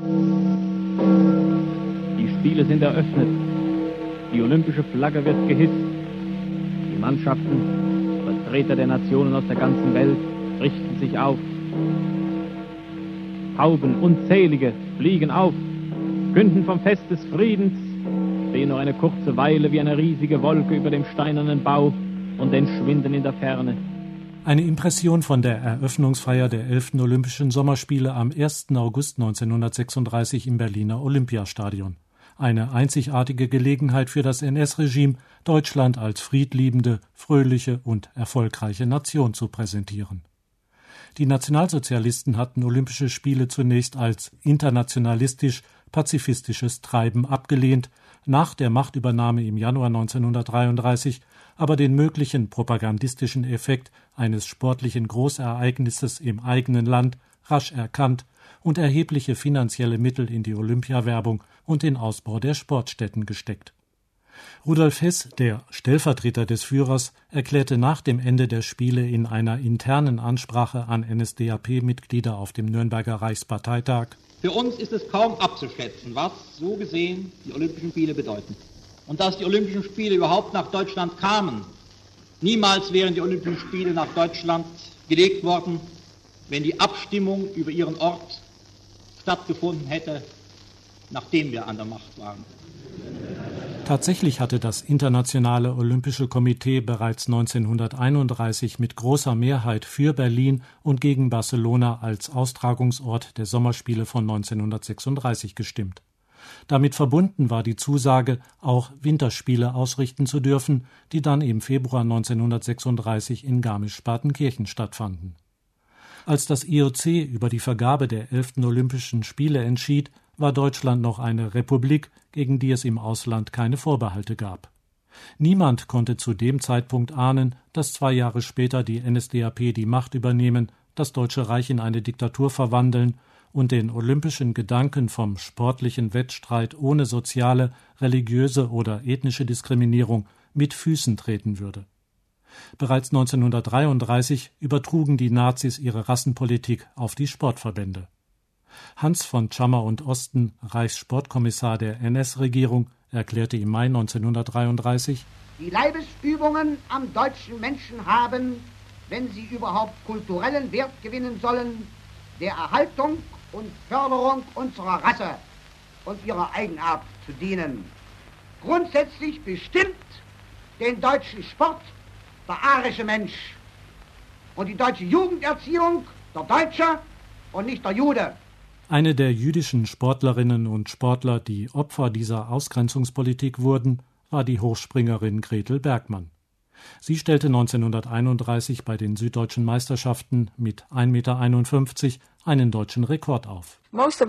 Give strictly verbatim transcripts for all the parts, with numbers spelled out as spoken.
Die Spiele sind eröffnet. Die olympische Flagge wird gehisst. Die Mannschaften, Vertreter der Nationen aus der ganzen Welt, richten sich auf. Hauben, unzählige, fliegen auf, künden vom Fest des Friedens, stehen nur eine kurze Weile wie eine riesige Wolke über dem steinernen Bau und entschwinden in der Ferne. Eine Impression von der Eröffnungsfeier der elften Olympischen Sommerspiele am ersten August neunzehnhundertsechsunddreißig im Berliner Olympiastadion. Eine einzigartige Gelegenheit für das N S-Regime, Deutschland als friedliebende, fröhliche und erfolgreiche Nation zu präsentieren. Die Nationalsozialisten hatten Olympische Spiele zunächst als internationalistisch-pazifistisches Treiben abgelehnt, nach der Machtübernahme im Januar neunzehnhundertdreiunddreißig aber den möglichen propagandistischen Effekt eines sportlichen Großereignisses im eigenen Land rasch erkannt und erhebliche finanzielle Mittel in die Olympiawerbung und den Ausbau der Sportstätten gesteckt. Rudolf Hess, der Stellvertreter des Führers, erklärte nach dem Ende der Spiele in einer internen Ansprache an N S D A P-Mitglieder auf dem Nürnberger Reichsparteitag: Für uns ist es kaum abzuschätzen, was so gesehen die Olympischen Spiele bedeuten. Und dass die Olympischen Spiele überhaupt nach Deutschland kamen. Niemals wären die Olympischen Spiele nach Deutschland gelegt worden, wenn die Abstimmung über ihren Ort stattgefunden hätte, nachdem wir an der Macht waren. Tatsächlich hatte das Internationale Olympische Komitee bereits neunzehnhunderteinunddreißig mit großer Mehrheit für Berlin und gegen Barcelona als Austragungsort der Sommerspiele von neunzehnhundertsechsunddreißig gestimmt. Damit verbunden war die Zusage, auch Winterspiele ausrichten zu dürfen, die dann im Februar neunzehnhundertsechsunddreißig in Garmisch-Partenkirchen stattfanden. Als das I O C über die Vergabe der elften Olympischen Spiele entschied, war Deutschland noch eine Republik, gegen die es im Ausland keine Vorbehalte gab. Niemand konnte zu dem Zeitpunkt ahnen, dass zwei Jahre später die N S D A P die Macht übernehmen, das Deutsche Reich in eine Diktatur verwandeln und den olympischen Gedanken vom sportlichen Wettstreit ohne soziale, religiöse oder ethnische Diskriminierung mit Füßen treten würde. Bereits neunzehnhundertdreiunddreißig übertrugen die Nazis ihre Rassenpolitik auf die Sportverbände. Hans von Tschammer und Osten, Reichssportkommissar der N S-Regierung, erklärte im Mai neunzehnhundertdreiunddreißig: Die Leibesübungen am deutschen Menschen haben, wenn sie überhaupt kulturellen Wert gewinnen sollen, der Erhaltung und Förderung unserer Rasse und ihrer Eigenart zu dienen. Grundsätzlich bestimmt den deutschen Sport der arische Mensch und die deutsche Jugenderziehung der Deutsche und nicht der Jude. Eine der jüdischen Sportlerinnen und Sportler, die Opfer dieser Ausgrenzungspolitik wurden, war die Hochspringerin Gretel Bergmann. Sie stellte neunzehnhunderteinunddreißig bei den Süddeutschen Meisterschaften mit ein Meter einundfünfzig einen deutschen Rekord auf.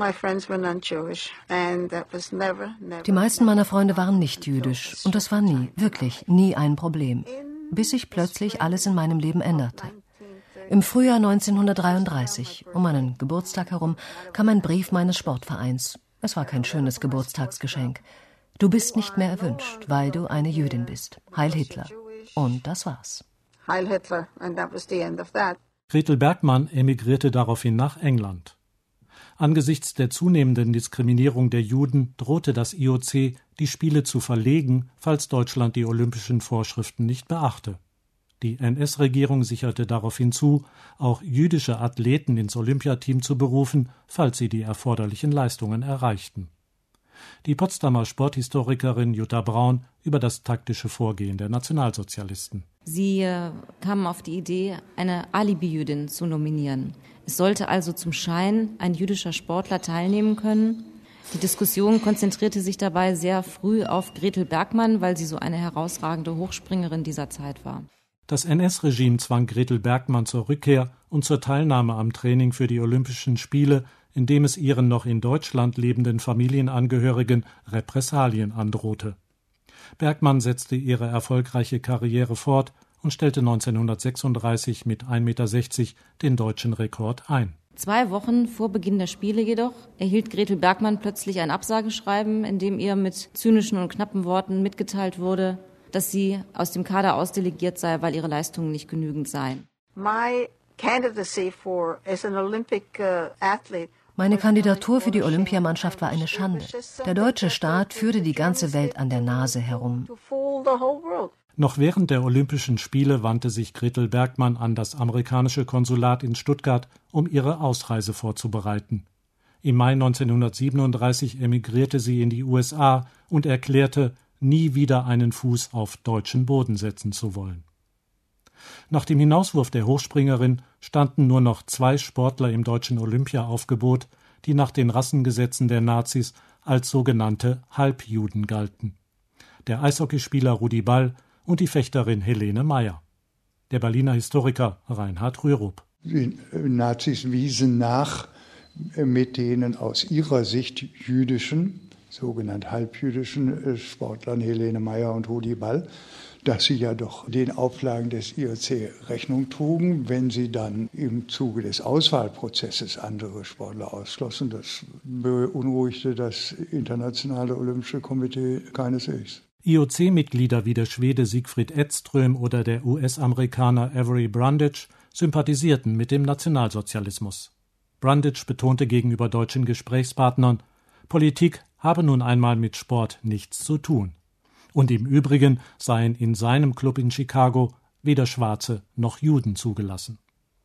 Die meisten meiner Freunde waren nicht jüdisch und das war nie, wirklich nie ein Problem, bis sich plötzlich alles in meinem Leben änderte. Im Frühjahr neunzehnhundertdreiunddreißig, um meinen Geburtstag herum, kam ein Brief meines Sportvereins. Es war kein schönes Geburtstagsgeschenk. Du bist nicht mehr erwünscht, weil du eine Jüdin bist. Heil Hitler. Und das war's. Heil Hitler, and that was the end of that. Gretel Bergmann emigrierte daraufhin nach England. Angesichts der zunehmenden Diskriminierung der Juden drohte das I O C, die Spiele zu verlegen, falls Deutschland die olympischen Vorschriften nicht beachte. Die N S-Regierung sicherte daraufhin zu, auch jüdische Athleten ins Olympiateam zu berufen, falls sie die erforderlichen Leistungen erreichten. Die Potsdamer Sporthistorikerin Jutta Braun über das taktische Vorgehen der Nationalsozialisten. Sie äh, kamen auf die Idee, eine Alibi-Jüdin zu nominieren. Es sollte also zum Schein ein jüdischer Sportler teilnehmen können. Die Diskussion konzentrierte sich dabei sehr früh auf Gretel Bergmann, weil sie so eine herausragende Hochspringerin dieser Zeit war. Das N S-Regime zwang Gretel Bergmann zur Rückkehr und zur Teilnahme am Training für die Olympischen Spiele, indem es ihren noch in Deutschland lebenden Familienangehörigen Repressalien androhte. Bergmann setzte ihre erfolgreiche Karriere fort und stellte neunzehnhundertsechsunddreißig mit ein Meter sechzig den deutschen Rekord ein. Zwei Wochen vor Beginn der Spiele jedoch erhielt Gretel Bergmann plötzlich ein Absageschreiben, in dem ihr mit zynischen und knappen Worten mitgeteilt wurde, dass sie aus dem Kader ausdelegiert sei, weil ihre Leistungen nicht genügend seien. My candidacy for as an Olympic uh, athlete Meine Kandidatur für die Olympiamannschaft war eine Schande. Der deutsche Staat führte die ganze Welt an der Nase herum. Noch während der Olympischen Spiele wandte sich Gretel Bergmann an das amerikanische Konsulat in Stuttgart, um ihre Ausreise vorzubereiten. Im Mai neunzehnhundertsiebenunddreißig emigrierte sie in die U S A und erklärte, nie wieder einen Fuß auf deutschen Boden setzen zu wollen. Nach dem Hinauswurf der Hochspringerin standen nur noch zwei Sportler im deutschen Olympiaaufgebot, die nach den Rassengesetzen der Nazis als sogenannte Halbjuden galten. Der Eishockeyspieler Rudi Ball und die Fechterin Helene Meyer. Der Berliner Historiker Reinhard Rürup. Die Nazis wiesen nach mit denen aus ihrer Sicht jüdischen, sogenannt halbjüdischen Sportlern Helene Meyer und Rudi Ball, dass sie ja doch den Auflagen des I O C Rechnung trugen, wenn sie dann im Zuge des Auswahlprozesses andere Sportler ausschlossen. Das beunruhigte das Internationale Olympische Komitee keineswegs. I O C-Mitglieder wie der Schwede Siegfried Edström oder der U S-Amerikaner Avery Brundage sympathisierten mit dem Nationalsozialismus. Brundage betonte gegenüber deutschen Gesprächspartnern, Politik habe nun einmal mit Sport nichts zu tun. Und im Übrigen seien in seinem Club in Chicago weder Schwarze noch Juden zugelassen.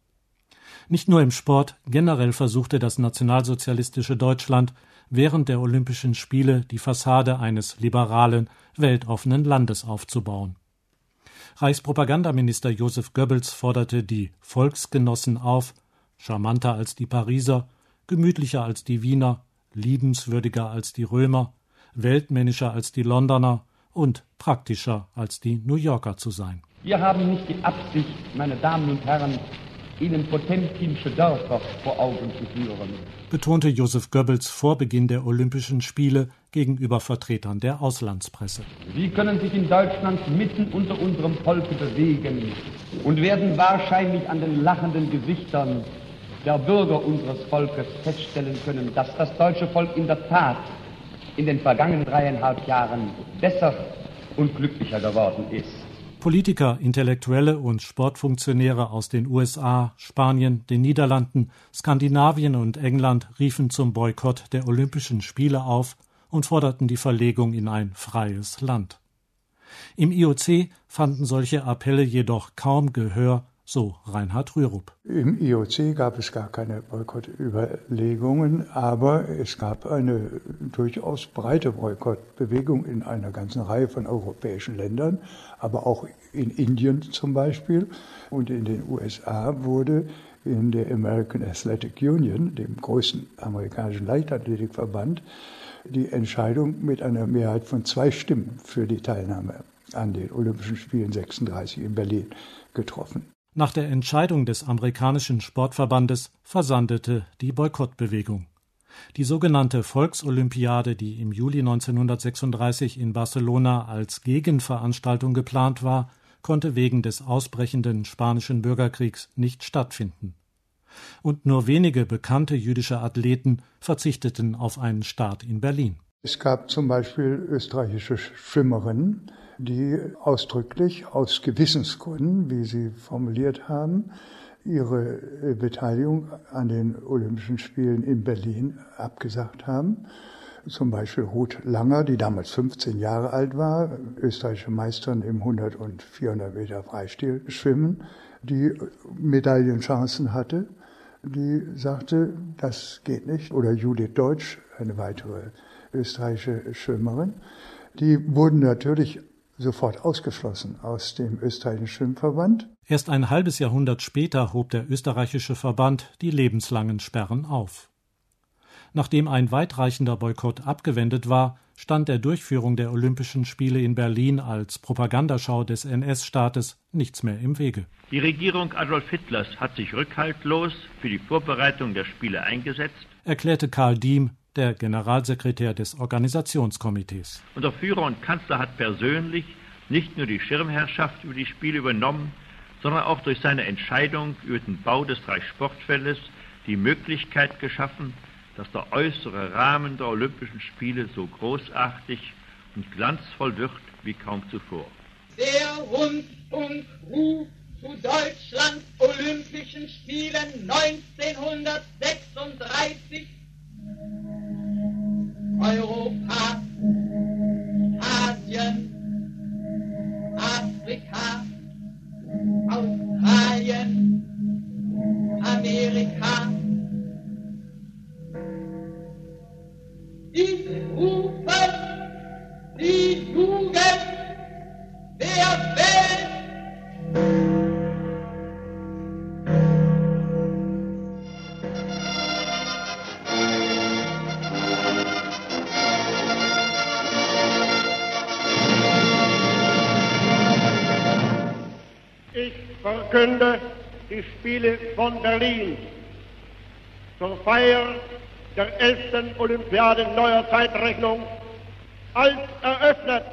Nicht nur im Sport, generell versuchte das nationalsozialistische Deutschland während der Olympischen Spiele die Fassade eines liberalen, weltoffenen Landes aufzubauen. Reichspropagandaminister Joseph Goebbels forderte die Volksgenossen auf, charmanter als die Pariser, gemütlicher als die Wiener, liebenswürdiger als die Römer, weltmännischer als die Londoner und praktischer als die New Yorker zu sein. Wir haben nicht die Absicht, meine Damen und Herren, Ihnen potemkinsche Dörfer vor Augen zu führen, betonte Joseph Goebbels vor Beginn der Olympischen Spiele gegenüber Vertretern der Auslandspresse. Sie können sich in Deutschland mitten unter unserem Volke bewegen und werden wahrscheinlich an den lachenden Gesichtern der Bürger unseres Volkes feststellen können, dass das deutsche Volk in der Tat in den vergangenen dreieinhalb Jahren besser und glücklicher geworden ist. Politiker, Intellektuelle und Sportfunktionäre aus den U S A, Spanien, den Niederlanden, Skandinavien und England riefen zum Boykott der Olympischen Spiele auf und forderten die Verlegung in ein freies Land. Im I O C fanden solche Appelle jedoch kaum Gehör, so Reinhard Rürup. Im I O C gab es gar keine Boykottüberlegungen, aber es gab eine durchaus breite Boykottbewegung in einer ganzen Reihe von europäischen Ländern, aber auch in Indien zum Beispiel. Und in den U S A wurde in der American Athletic Union, dem größten amerikanischen Leichtathletikverband, die Entscheidung mit einer Mehrheit von zwei Stimmen für die Teilnahme an den Olympischen Spielen sechsunddreißig in Berlin getroffen. Nach der Entscheidung des amerikanischen Sportverbandes versandete die Boykottbewegung. Die sogenannte Volksolympiade, die im Juli neunzehnhundertsechsunddreißig in Barcelona als Gegenveranstaltung geplant war, konnte wegen des ausbrechenden spanischen Bürgerkriegs nicht stattfinden. Und nur wenige bekannte jüdische Athleten verzichteten auf einen Start in Berlin. Es gab zum Beispiel österreichische Schwimmerinnen, die ausdrücklich aus Gewissensgründen, wie sie formuliert haben, ihre Beteiligung an den Olympischen Spielen in Berlin abgesagt haben. Zum Beispiel Ruth Langer, die damals fünfzehn Jahre alt war, österreichische Meisterin im hundert und vierhundert Meter Freistilschwimmen, die Medaillenchancen hatte, die sagte, das geht nicht. Oder Judith Deutsch, eine weitere österreichische Schwimmerin, die wurden natürlich sofort ausgeschlossen aus dem österreichischen Schwimmverband. Erst ein halbes Jahrhundert später hob der österreichische Verband die lebenslangen Sperren auf. Nachdem ein weitreichender Boykott abgewendet war, stand der Durchführung der Olympischen Spiele in Berlin als Propagandaschau des N S-Staates nichts mehr im Wege. Die Regierung Adolf Hitlers hat sich rückhaltlos für die Vorbereitung der Spiele eingesetzt, erklärte Karl Diem, der Generalsekretär des Organisationskomitees. Unser Führer und Kanzler hat persönlich nicht nur die Schirmherrschaft über die Spiele übernommen, sondern auch durch seine Entscheidung über den Bau des Reichssportfeldes die Möglichkeit geschaffen, dass der äußere Rahmen der Olympischen Spiele so großartig und glanzvoll wird wie kaum zuvor. Der Rundfunkruf zu Deutschlands Olympischen Spielen neunzehnhundertsechsunddreißig Europa, Asien, Afrika, Australien, Amerika. Ich rufe die Jugend der Welt. Ich verkünde die Spiele von Berlin zur Feier der elften Olympiade neuer Zeitrechnung als eröffnet.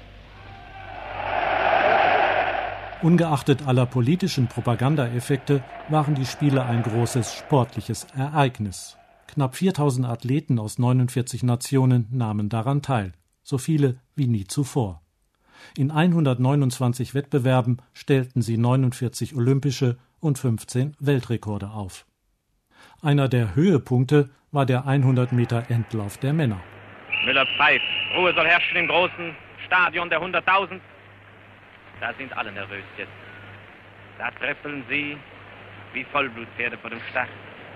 Ungeachtet aller politischen Propagandaeffekte waren die Spiele ein großes sportliches Ereignis. Knapp viertausend Athleten aus neunundvierzig Nationen nahmen daran teil, so viele wie nie zuvor. In hundertneunundzwanzig Wettbewerben stellten sie neunundvierzig olympische und fünfzehn Weltrekorde auf. Einer der Höhepunkte war der hundert Meter Endlauf der Männer. Müller pfeift. Ruhe soll herrschen im großen Stadion der hunderttausend. Da sind alle nervös jetzt. Da tröpfeln sie wie Vollblutpferde vor dem Start.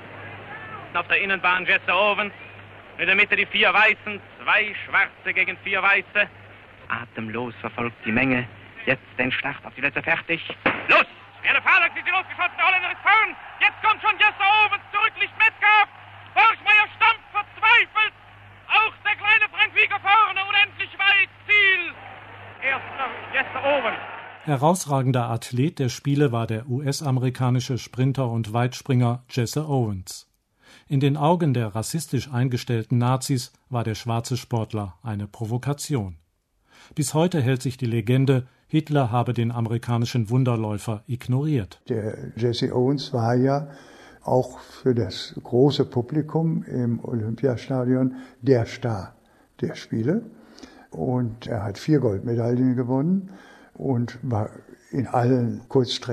Auf der Innenbahn Jesse Owens. In der Mitte die vier Weißen. Zwei Schwarze gegen vier Weiße. Atemlos verfolgt die Menge. Jetzt den Start auf die Plätze fertig. Los! Wie eine Phalanx ist sie losgeschossen. Der Holländer ist vorn. Jetzt kommt schon Jesse Owens. Zurück liegt Metcalf. Borchmeier stampft verzweifelt. Auch der kleine Frank Wieger vorne. Unendlich weit. Ziel. Erster Jesse Owens. Herausragender Athlet der Spiele war der U S-amerikanische Sprinter und Weitspringer Jesse Owens. In den Augen der rassistisch eingestellten Nazis war der schwarze Sportler eine Provokation. Bis heute hält sich die Legende, Hitler habe den amerikanischen Wunderläufer ignoriert. Der Jesse Owens war ja auch für das große Publikum im Olympiastadion der Star der Spiele. Und er hat vier Goldmedaillen gewonnen und war in allen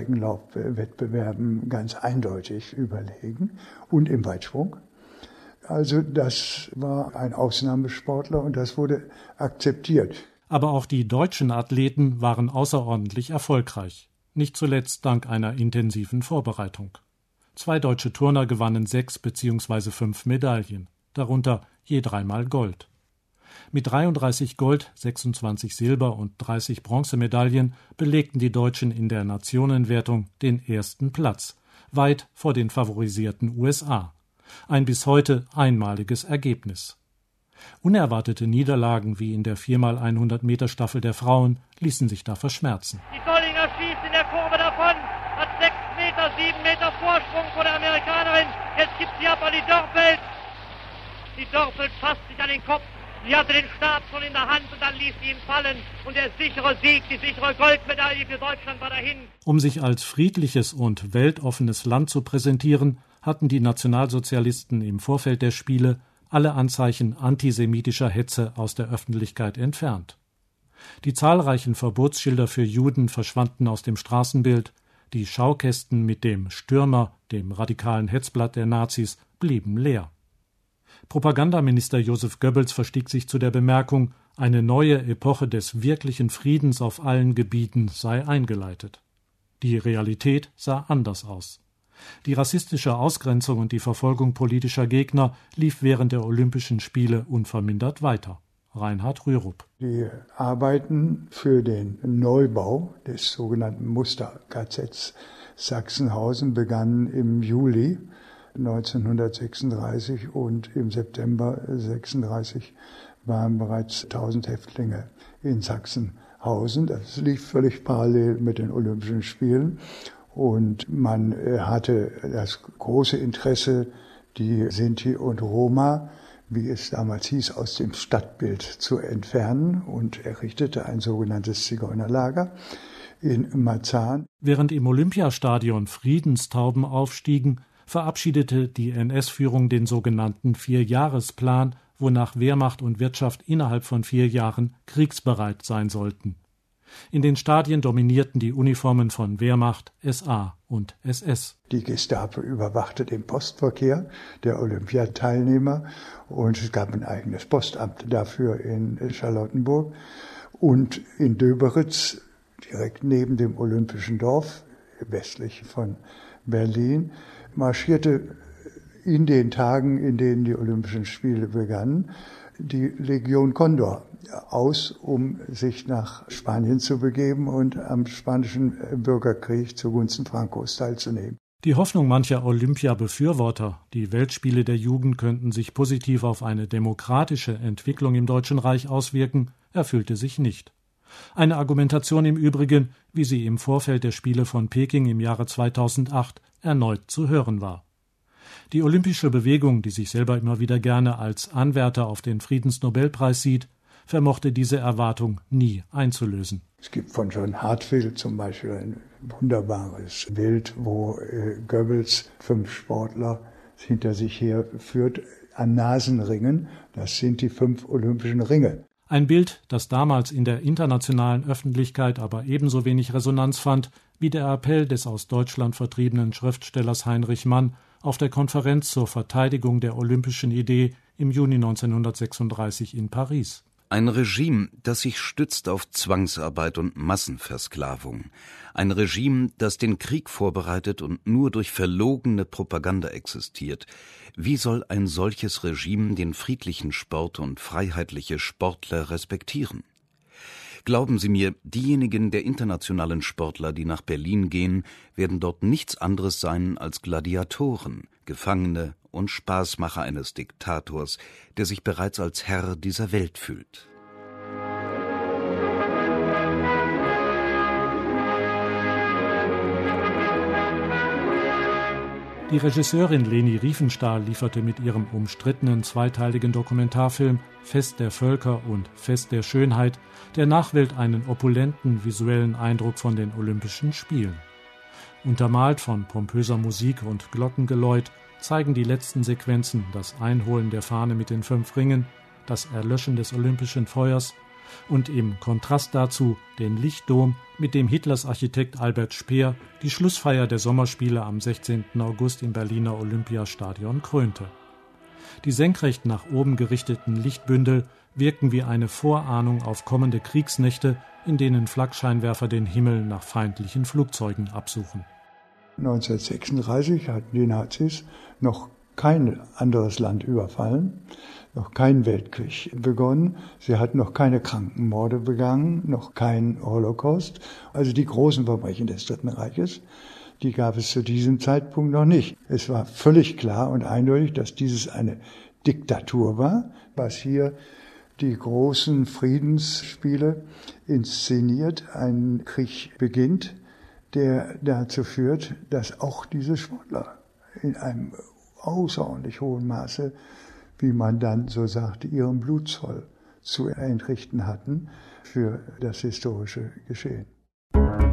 Kurzstreckenlaufwettbewerben ganz eindeutig überlegen und im Weitsprung. Also das war ein Ausnahmesportler und das wurde akzeptiert. Aber auch die deutschen Athleten waren außerordentlich erfolgreich, nicht zuletzt dank einer intensiven Vorbereitung. Zwei deutsche Turner gewannen sechs bzw. fünf Medaillen, darunter je dreimal Gold. Mit dreiunddreißig Gold-, sechsundzwanzig Silber- und dreißig Bronzemedaillen belegten die Deutschen in der Nationenwertung den ersten Platz, weit vor den favorisierten U S A. Ein bis heute einmaliges Ergebnis. Unerwartete Niederlagen wie in der vier mal hundert Meter Staffel der Frauen ließen sich da verschmerzen. Die Dollinger schießt in der Kurve davon, hat sechs Meter, sieben Meter Vorsprung vor der Amerikanerin. Jetzt gibt sie ab an die Dörfeld. Die Dörfeld fasst sich an den Kopf. Sie hatte den Stab schon in der Hand und dann ließ sie ihn fallen. Und der sichere Sieg, die sichere Goldmedaille für Deutschland war dahin. Um sich als friedliches und weltoffenes Land zu präsentieren, hatten die Nationalsozialisten im Vorfeld der Spiele alle Anzeichen antisemitischer Hetze aus der Öffentlichkeit entfernt. Die zahlreichen Verbotsschilder für Juden verschwanden aus dem Straßenbild, die Schaukästen mit dem Stürmer, dem radikalen Hetzblatt der Nazis, blieben leer. Propagandaminister Joseph Goebbels verstieg sich zu der Bemerkung, eine neue Epoche des wirklichen Friedens auf allen Gebieten sei eingeleitet. Die Realität sah anders aus. Die rassistische Ausgrenzung und die Verfolgung politischer Gegner lief während der Olympischen Spiele unvermindert weiter. Reinhard Rürup. Die Arbeiten für den Neubau des sogenannten Muster-K Zs Sachsenhausen begannen im Juli neunzehnhundertsechsunddreißig und im September sechsunddreißig waren bereits tausend Häftlinge in Sachsenhausen. Das lief völlig parallel mit den Olympischen Spielen. Und man hatte das große Interesse, die Sinti und Roma, wie es damals hieß, aus dem Stadtbild zu entfernen und errichtete ein sogenanntes Zigeunerlager in Marzahn. Während im Olympiastadion Friedenstauben aufstiegen, verabschiedete die N S-Führung den sogenannten Vierjahresplan, wonach Wehrmacht und Wirtschaft innerhalb von vier Jahren kriegsbereit sein sollten. In den Stadien dominierten die Uniformen von Wehrmacht, S A und S S. Die Gestapo überwachte den Postverkehr der Olympiateilnehmer und es gab ein eigenes Postamt dafür in Charlottenburg. Und in Döberitz, direkt neben dem Olympischen Dorf, westlich von Berlin, marschierte in den Tagen, in denen die Olympischen Spiele begannen, die Legion Condor aus, um sich nach Spanien zu begeben und am spanischen Bürgerkrieg zugunsten Francos teilzunehmen. Die Hoffnung mancher Olympia-Befürworter, die Weltspiele der Jugend könnten sich positiv auf eine demokratische Entwicklung im Deutschen Reich auswirken, erfüllte sich nicht. Eine Argumentation im Übrigen, wie sie im Vorfeld der Spiele von Peking im Jahre zweitausendacht erneut zu hören war. Die olympische Bewegung, die sich selber immer wieder gerne als Anwärter auf den Friedensnobelpreis sieht, vermochte diese Erwartung nie einzulösen. Es gibt von John Hartfield zum Beispiel ein wunderbares Bild, wo äh, Goebbels fünf Sportler hinter sich her führt an Nasenringen. Das sind die fünf olympischen Ringe. Ein Bild, das damals in der internationalen Öffentlichkeit aber ebenso wenig Resonanz fand wie der Appell des aus Deutschland vertriebenen Schriftstellers Heinrich Mann auf der Konferenz zur Verteidigung der olympischen Idee im Juni neunzehnhundertsechsunddreißig in Paris. Ein Regime, das sich stützt auf Zwangsarbeit und Massenversklavung. Ein Regime, das den Krieg vorbereitet und nur durch verlogene Propaganda existiert. Wie soll ein solches Regime den friedlichen Sport und freiheitliche Sportler respektieren? Glauben Sie mir, diejenigen der internationalen Sportler, die nach Berlin gehen, werden dort nichts anderes sein als Gladiatoren, Gefangene und Spaßmacher eines Diktators, der sich bereits als Herr dieser Welt fühlt. Die Regisseurin Leni Riefenstahl lieferte mit ihrem umstrittenen zweiteiligen Dokumentarfilm Fest der Völker und Fest der Schönheit der Nachwelt einen opulenten visuellen Eindruck von den Olympischen Spielen. Untermalt von pompöser Musik und Glockengeläut zeigen die letzten Sequenzen das Einholen der Fahne mit den fünf Ringen, das Erlöschen des olympischen Feuers und im Kontrast dazu den Lichtdom, mit dem Hitlers Architekt Albert Speer die Schlussfeier der Sommerspiele am sechzehnten August im Berliner Olympiastadion krönte. Die senkrecht nach oben gerichteten Lichtbündel wirken wie eine Vorahnung auf kommende Kriegsnächte, in denen Flakscheinwerfer den Himmel nach feindlichen Flugzeugen absuchen. neunzehnhundertsechsunddreißig hatten die Nazis noch kein anderes Land überfallen, noch keinen Weltkrieg begonnen. Sie hatten noch keine Krankenmorde begangen, noch keinen Holocaust. Also die großen Verbrechen des Dritten Reiches, die gab es zu diesem Zeitpunkt noch nicht. Es war völlig klar und eindeutig, dass dieses eine Diktatur war, was hier die großen Friedensspiele inszeniert. Ein Krieg beginnt, der dazu führt, dass auch diese Sportler in einem außerordentlich hohen Maße, wie man dann so sagte, ihren Blutzoll zu entrichten hatten für das historische Geschehen.